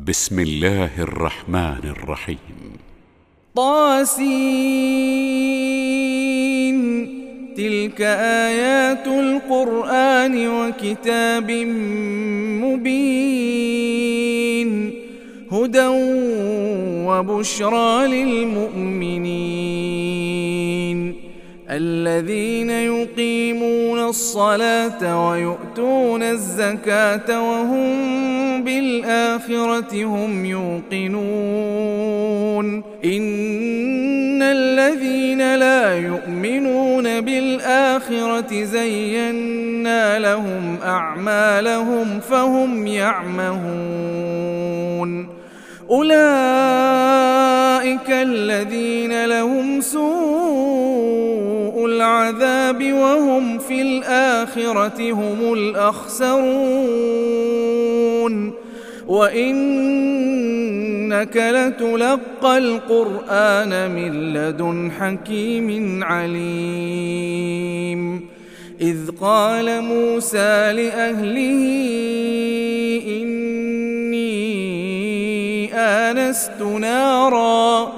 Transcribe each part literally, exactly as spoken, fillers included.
بسم الله الرحمن الرحيم. طاسين. تلك آيات القرآن وكتاب مبين، هدى وبشرى للمؤمنين الذين يقيمون الصلاة ويؤتون الزكاة وهم بالآخرة هم يوقنون. إن الذين لا يؤمنون بالآخرة زينا لهم أعمالهم فهم يعمهون. أولئك الذين لهم سوء العذاب وهم في الآخرة هم الأخسرون. وإنك لتلقى القرآن من لدن حكيم عليم. إذ قال موسى لأهله إني آنست نارا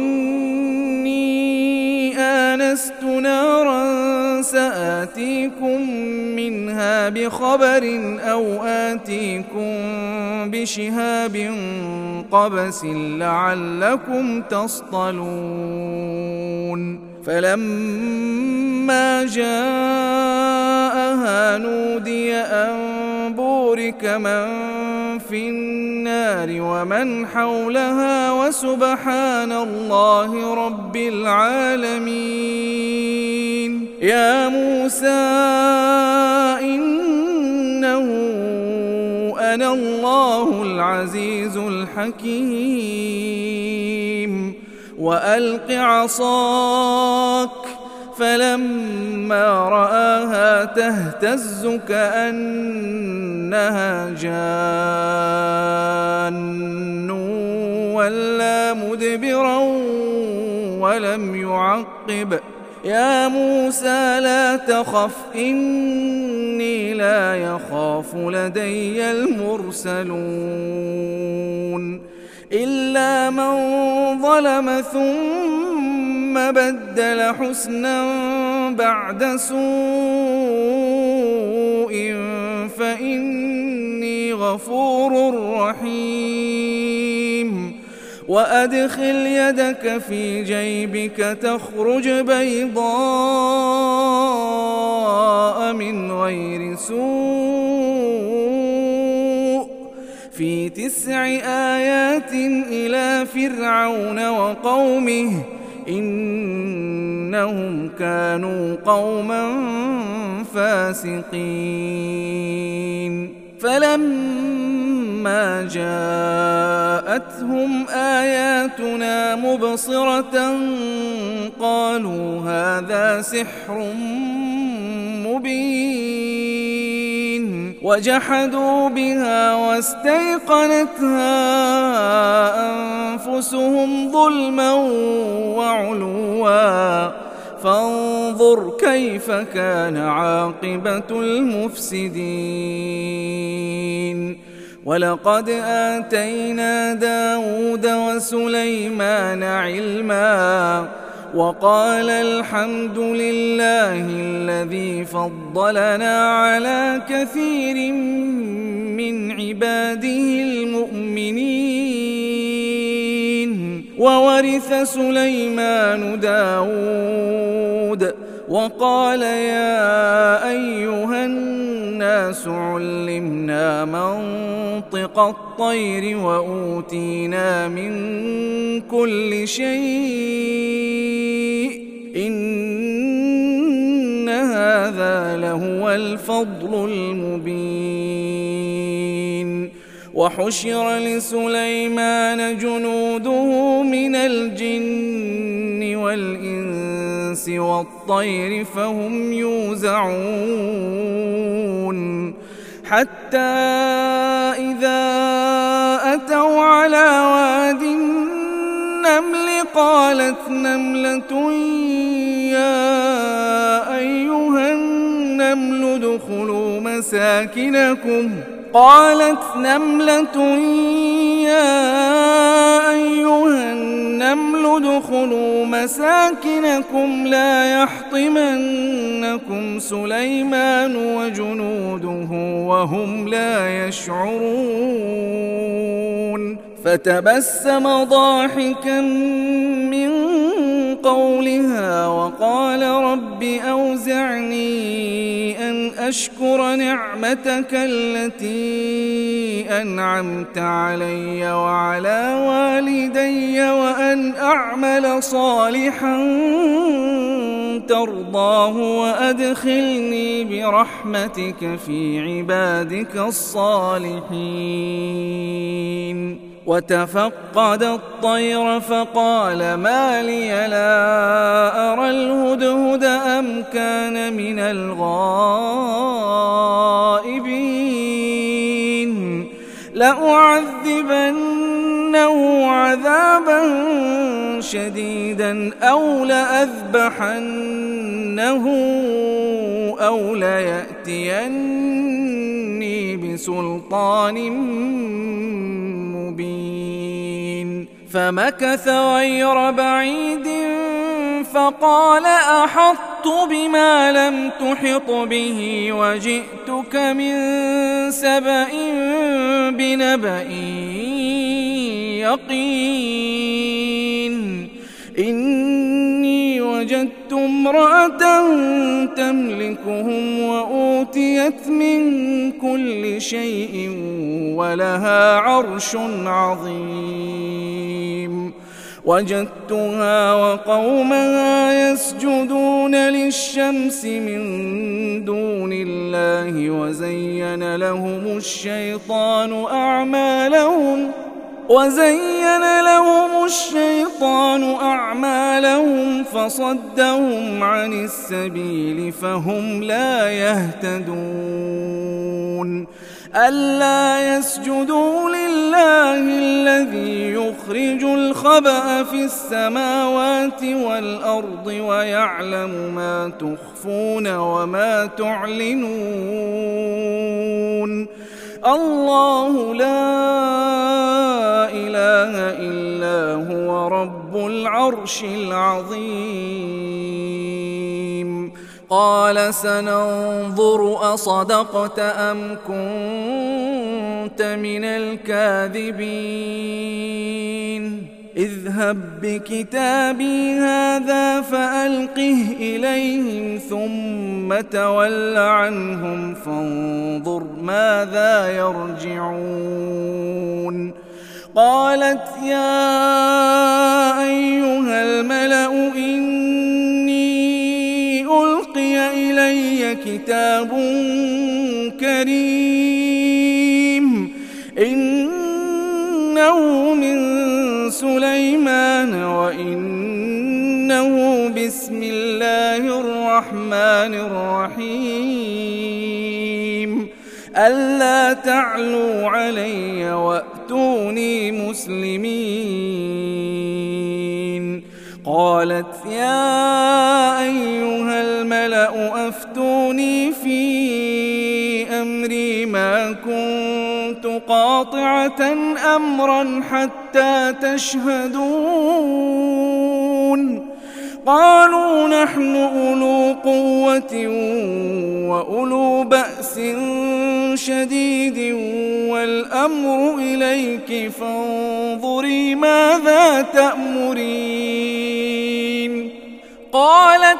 إني آنست نارا سآتيكم منها بخبر أو آتيكم بشهاب قبس لعلكم تصطلون. فلما جاءها نودي أن بورك من في النار ومن حولها وسبحان الله رب العالمين. يا موسى إنه أنا الله العزيز الحكيم. وألق عصاك فلما رآها تهتز كأنها جان ولا مدبرا ولم يعقب. يا موسى لا تخف إني لا يخاف لدي المرسلون. إلا من ظلم ثم بدل حسنا بعد سوء فإني غفور رحيم. وأدخل يدك في جيبك تخرج بيضاء من غير سوء في تسع آيات إلى فرعون وقومه إنهم كانوا قوما فاسقين. فلما جاءتهم آياتنا مبصرة قالوا هذا سحر مبين، وجحدوا بها واستيقنتها أنفسهم ظلما وعلوا فانظر كيف كان عاقبة المفسدين. ولقد آتينا داود وسليمان علما وقال الحمد لله الذي فضلنا على كثير من عباده المؤمنين. وورث سليمان داود وقال يا أيها الناس علمنا منطق الطير وأوتينا من كل شيء إن هذا لهو الفضل المبين. وحشر لسليمان جنوده من الجن والإنس والطير فهم يوزعون حتى إذا أتوا على واد النمل قالت نملة يا أيها النمل ادخلوا مساكنكم قالت نملة يا مساكنكم لا يحطمنكم سليمان وجنوده وهم لا يشعرون فتبسم ضاحكا من قولها وقال رب أوزعني أن أشكر نعمتك التي أنعمت علي وعلى والدي وأن أعمل صالحا ترضاه وأدخلني برحمتك في عبادك الصالحين. وتفقد الطير فقال ما لي لا أرى الهدهد أم كان من الغائبين لأعذبنه عذابا شديدا أو لأذبحنه أو ليأتيني بسلطان مبين. فمكث غير بعيد فقال أحطت بما لم تحط به وجئتك من سبأ بنبأ يقين إني وجدت امرأة تملكهم وأوتيت من كل شيء ولها عرش عظيم وجدتها وقومها يسجدون للشمس من دون الله وزين لهم الشيطان أعمالهم وزين لهم الشيطان أعمالهم فصدهم عن السبيل فهم لا يهتدون ألا يسجدوا لله الذي يخرج الخبأ في السماوات والأرض ويعلم ما تخفون وما تعلنون الله لا إله إلا هو رب العرش العظيم. قال سننظر أصدقت أم كنت من الكاذبين اذهب بكتابي هذا فألقه إليهم ثم تول عنهم فانظر ماذا يرجعون. قالت يا أيها الملأ إني ألقي إلي كتاب كريم إنه من سليمان وإنه بسم الله الرحمن الرحيم ألا تعلوا علي وأتوني مسلمين. قالت يا أيها الملأ أفتوني في أمري ما كنت قاطعة أمرا حتى تشهدون. قالوا نحن أولو قوة وأولو بأس شديد والأمر إليك فانظري ماذا تأمرين. قالت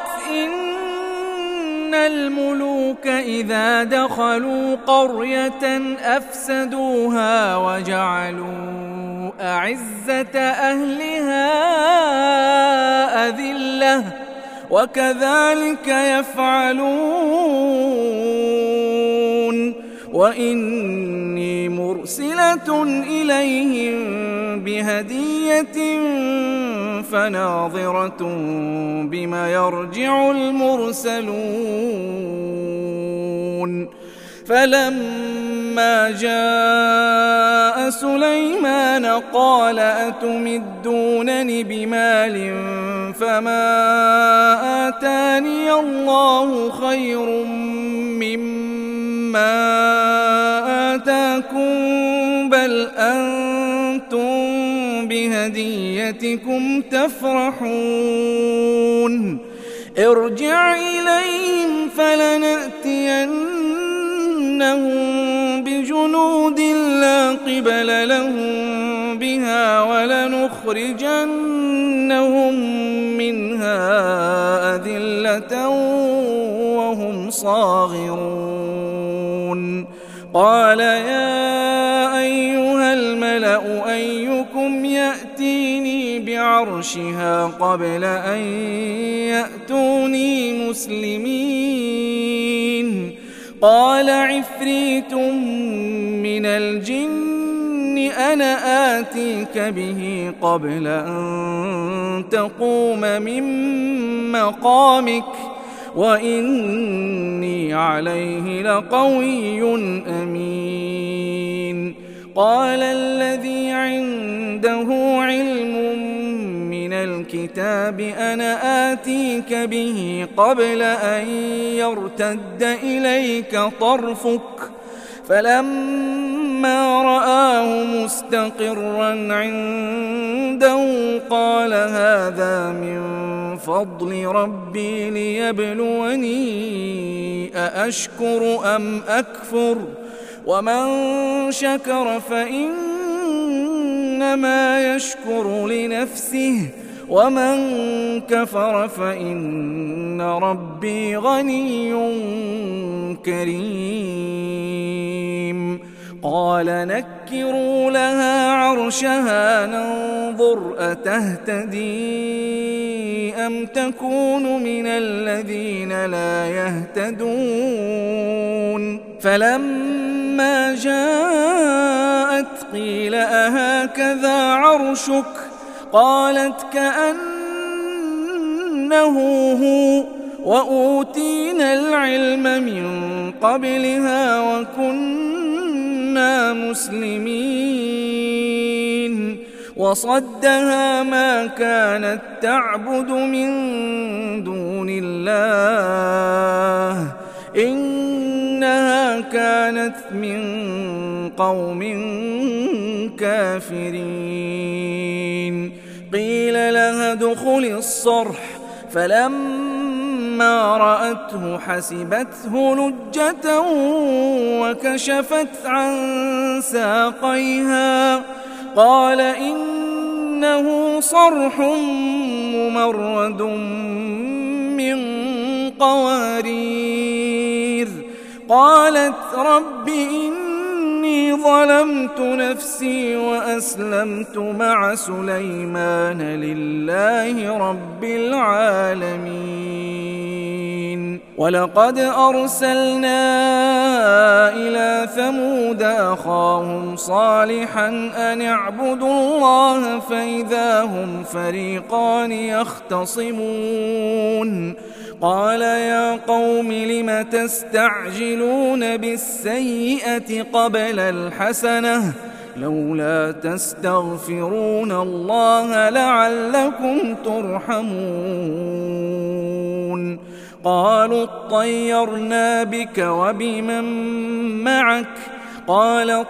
إن الملوك إذا دخلوا قرية أفسدوها وجعلوا أعزة أهلها أذلة وكذلك يفعلون وإني مرسلة إليهم بهدية فناظرة بما يرجع المرسلون. فلما جاء سليمان قال أتمدونني بمال فما آتاني الله خير مما آتاكم بل أنتم أنتم بهديتكم تفرحون ارجع إليهم فلنأتينهم بجنود لا قبل لهم بها ولنخرجنهم منها أذلة وهم صاغرون قال يا أيها الملأ أيكم يأتيني بعرشها قبل أن يأتوني مسلمين قال عفريت من الجن أنا آتيك به قبل أن تقوم من مقامك وإني عليه لقوي أمين قال الذي عنده علم من الكتاب أنا آتيك به قبل أن يرتد إليك طرفك فلما رآه مستقرا عنده قال هذا من فضل ربي ليبلوني أأشكر أم أكفر ومن شكر فإنما يشكر لنفسه ومن كفر فإن ربي غني كريم قال نكروا لها عرشها ننظر أتهتدي أم تكون من الذين لا يهتدون فلما جاءت قيل أهكذا عرشك قالت كأنه هو وأوتينا العلم من قبلها وكنا مسلمين وصدها ما كانت تعبد من دون الله إنها كانت من قوم كافرين قيل لها ادخل الصرح فلما رأته حسبته لجة وكشفت عن ساقيها قال إنه صرح ممرد من قوارير قالت رب إني ظلمت نفسي وأسلمت مع سليمان لله رب العالمين ولقد أرسلنا إلى ثمود أخاهم صالحا أن اعبدوا الله فإذا هم فريقان يختصمون قال يا قوم لم تستعجلون بالسيئة قبل الحسنة لولا تستغفرون الله لعلكم ترحمون قالوا اطيرنا بك وبمن معك قال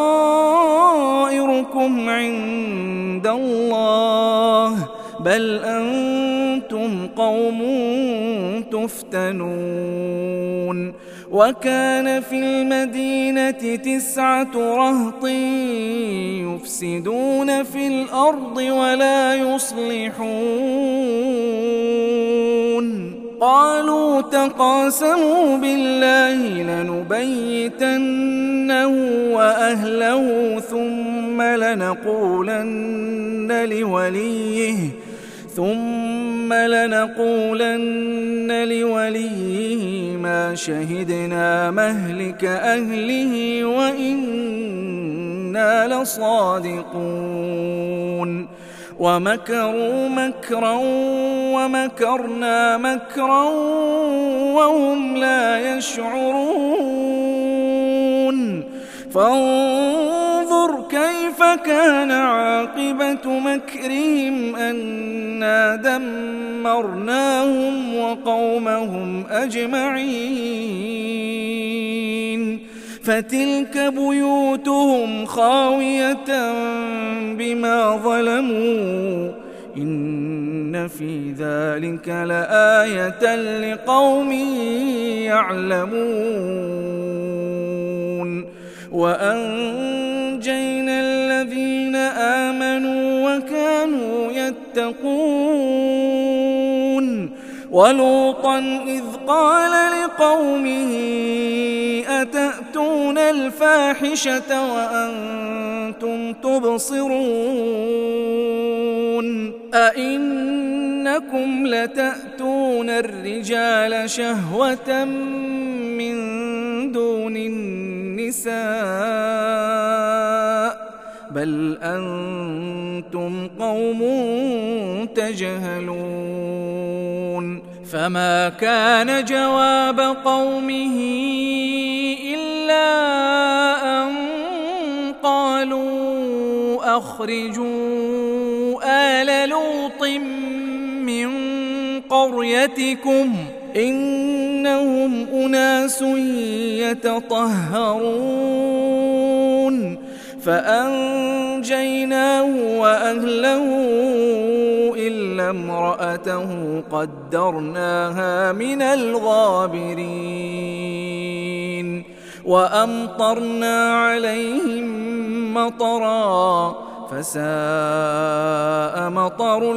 طائركم عند الله بل أنتم قوم تفتنون وكان في المدينة تسعة رهط يفسدون في الأرض ولا يصلحون قالوا تقاسموا بالله لنبيتنه وأهله ثم لنقولن لوليه ثم لنقولن لوليه ما شهدنا مهلك أهله وإنا لصادقون ومكروا مكرا ومكرنا مكرا وهم لا يشعرون فانظر كيف كان عاقبة مكرهم أنا دمرناهم وقومهم أجمعين فتلك بيوتهم خاوية بما ظلموا إن في ذلك لآية لقوم يعلمون وأنجينا الذين آمنوا وكانوا يتقون ولوطا إذ قال لقومه أتأتون الفاحشة وأنتم تبصرون أئنكم لتأتون الرجال شهوة من دون النساء بل أنتم قوم تجهلون فما كان جواب قومه إلا أن قالوا أخرجوا آل لوط من قريتكم إنهم أناس يتطهرون فأنجيناه وأهله إلا امرأته قدرناها من الغابرين وأمطرنا عليهم مطرا فساء مطر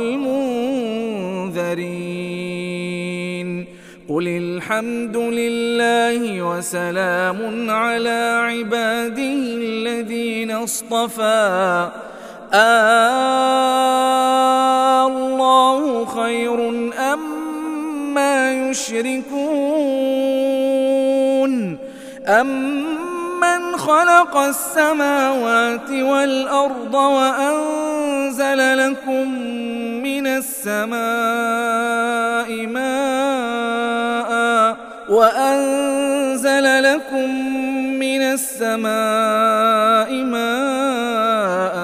المنذرين قل الحمد لله وسلام على عباده الذين اصطفى الله خير أما يشركون أمن خلق السماوات والأرض وأنزل لكم من السماء ماء وأنزل لكم من السماء ماء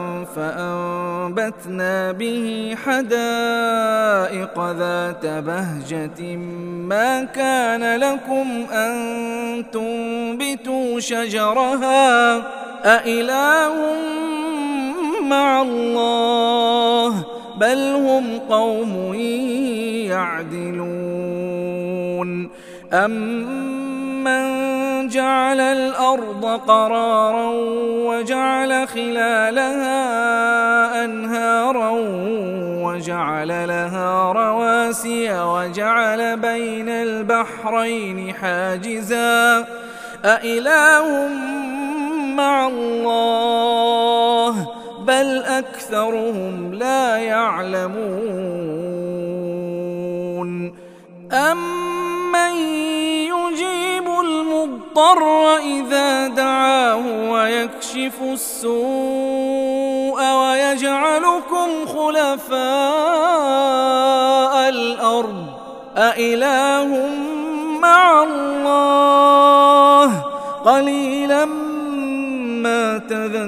فأنبتنا به حدائق ذات بهجة ما كان لكم أن تنبتوا شجرها أإله مع الله بل هم قوم يعدلون أمن جعل الأرض قرارا وجعل خلالها أنهارا وجعل لها رواسي وجعل بين البحرين حاجزا أإله مع الله بل أكثرهم لا يعلمون أمن يجيب المضطر إذا دعاه ويكشف السوء ويجعلكم خلفاء الأرض أإله مع الله قليلا ما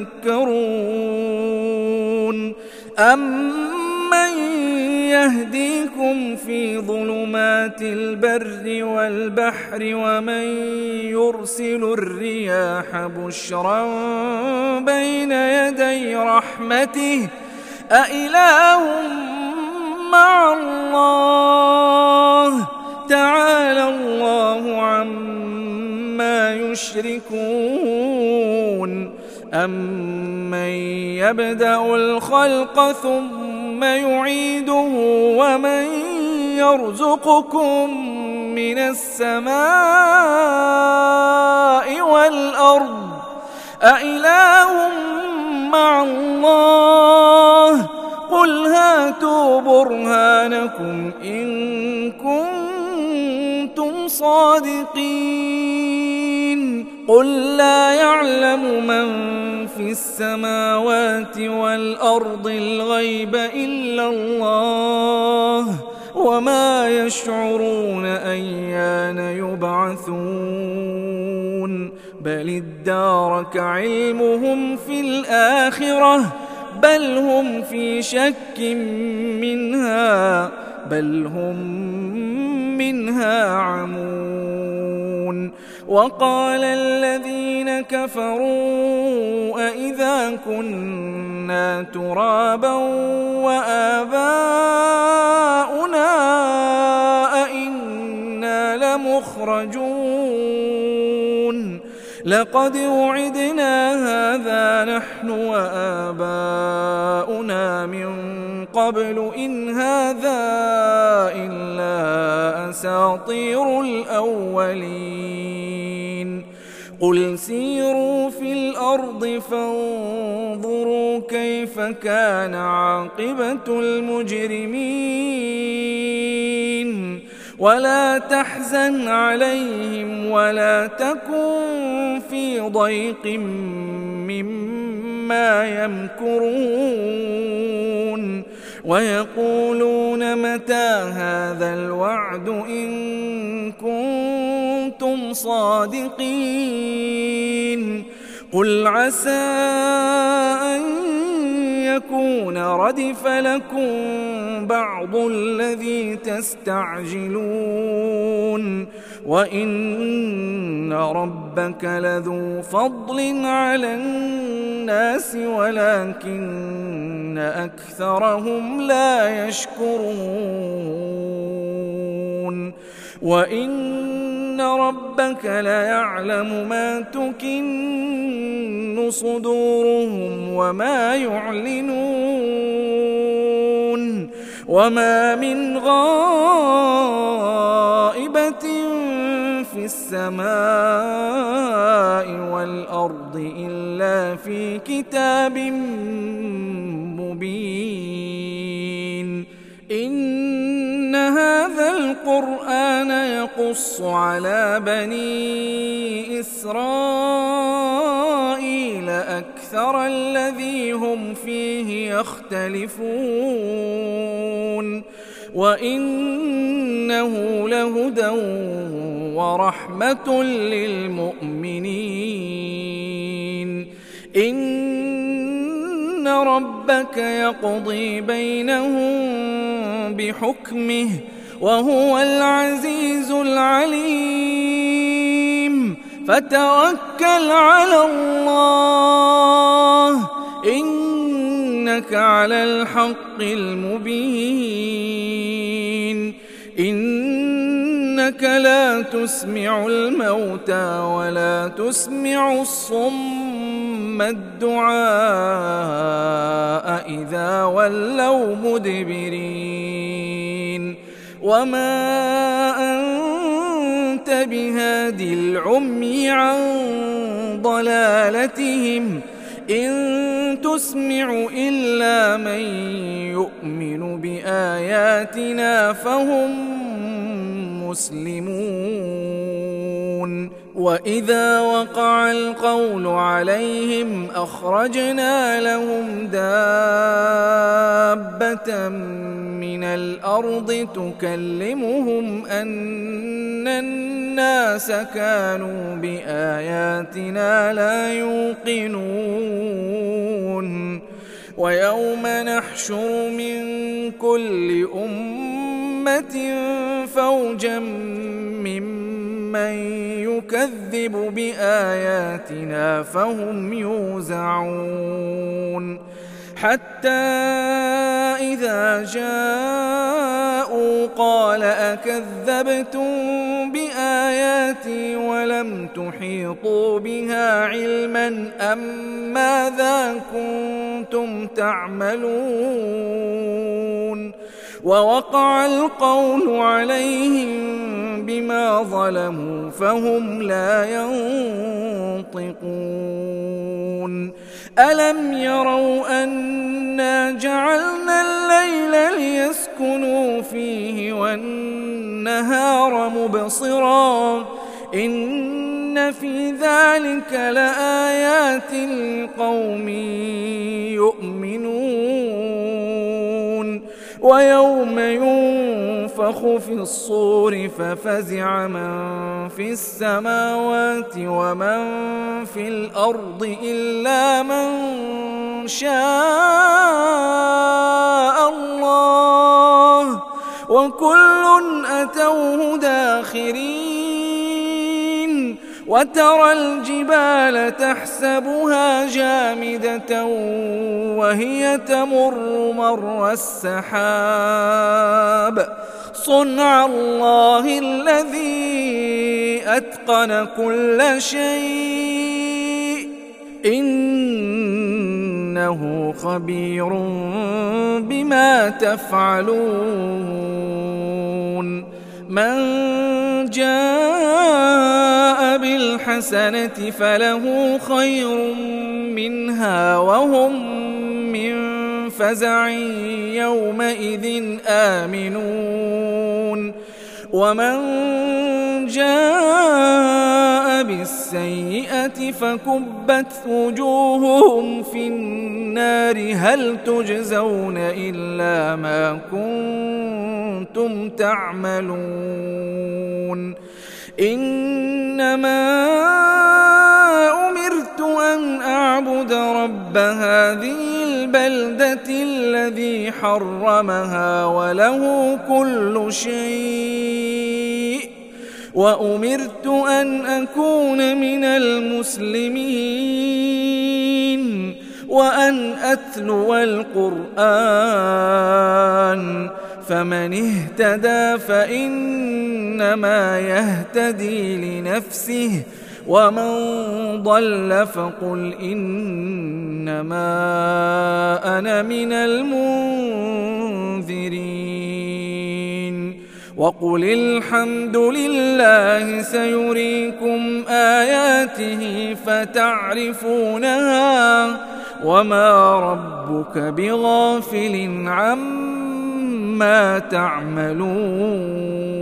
تذكرون أمن يهديكم في ظلمات البر والبحر ومن يرسل الرياح بشرا بين يدي رحمته أإله مع الله تعالى الله عما يشركون أمن يبدأ الخلق ثم يعيده ومن يرزقكم من السماء والأرض أإله مع الله قل هاتوا برهانكم إن كنتم صادقين قل لا يعلم من في السماوات والأرض الغيب إلا الله وما يشعرون أيان يبعثون بل ادارك علمهم في الآخرة بل هم في شك منها بل هم منها عمون وقال الذين كفروا أئذا كنا ترابا وآباؤنا أئنا لمخرجون لقد وعدنا هذا نحن وآباؤنا من قبل إن هذا إلا أساطير الأولين قل سيروا في الأرض فانظروا كيف كان عاقبة المجرمين ولا تحزن عليهم ولا تكن في ضيق مما يمكرون ويقولون متى هذا الوعد إن كنتم صادقين قل عسى أن يكون ردف لكم بعض الذي تستعجلون وإن ربك لذو فضل على الناس ولكن أكثرهم لا يشكرون وإن ربك ليعلم ما تكن صدورهم وما يعلنون وما من غائبة في السماء والأرض إلا في كتاب مبين إن هذا القرآن يقص على بني إسرائيل أكثر الذي هم فيه يختلفون وإنه لهدى ورحمة للمؤمنين إن ربك يقضي بينهم بحكمه وهو العزيز العليم فتوكل على الله إنك على الحق المبين إنك لا تسمع الموتى ولا تسمع الصم الدعاء إذا ولوا مدبرين وما أنت بهادي العمي عن ضلالتهم إن تسمع إلا من يؤمن بآياتنا فهم مسلمون وإذا وقع القول عليهم أخرجنا لهم دابة من الأرض تكلمهم أن الناس كانوا بآياتنا لا يوقنون ويوم نحشر من كل أمة فوجا ممن يكذب بآياتنا فهم يوزعون حتى إذا جاءوا قال أكذبتم بآياتي ولم تحيطوا بها علما أم ماذا كنتم تعملون ووقع القول عليهم بما ظلموا فهم لا ينطقون ألم يروا أنا جعلنا الليل ليسكنوا فيه والنهار مبصرا إن في ذلك لآيات لقوم يؤمنون ويوم ينفخ في الصور ففزع من في السماوات ومن في الأرض إلا من شاء الله وكل أتوه داخرين وترى الجبال تحسبها جامدة وهي تمر مر السحاب صنع الله الذي أتقن كل شيء إنه خبير بما تفعلون من جاء بالحسنة فله خير منها وهم من فزع يومئذ آمنون ومن جاء بالسيئة فكبت وجوههم في النار هل تجزون إلا ما كنتم تعملون إنما أمرت أن أعبد رب هذه البلدة الذي حرمها وله كل شيء وأمرت أن أكون من المسلمين وأن أتلو القرآن فمن اهتدى فإنما يهتدي لنفسه ومن ضل فقل إنما أنا من المنذرين وقل الحمد لله سيريكم آياته فتعرفونها وما ربك بغافل عما تعملون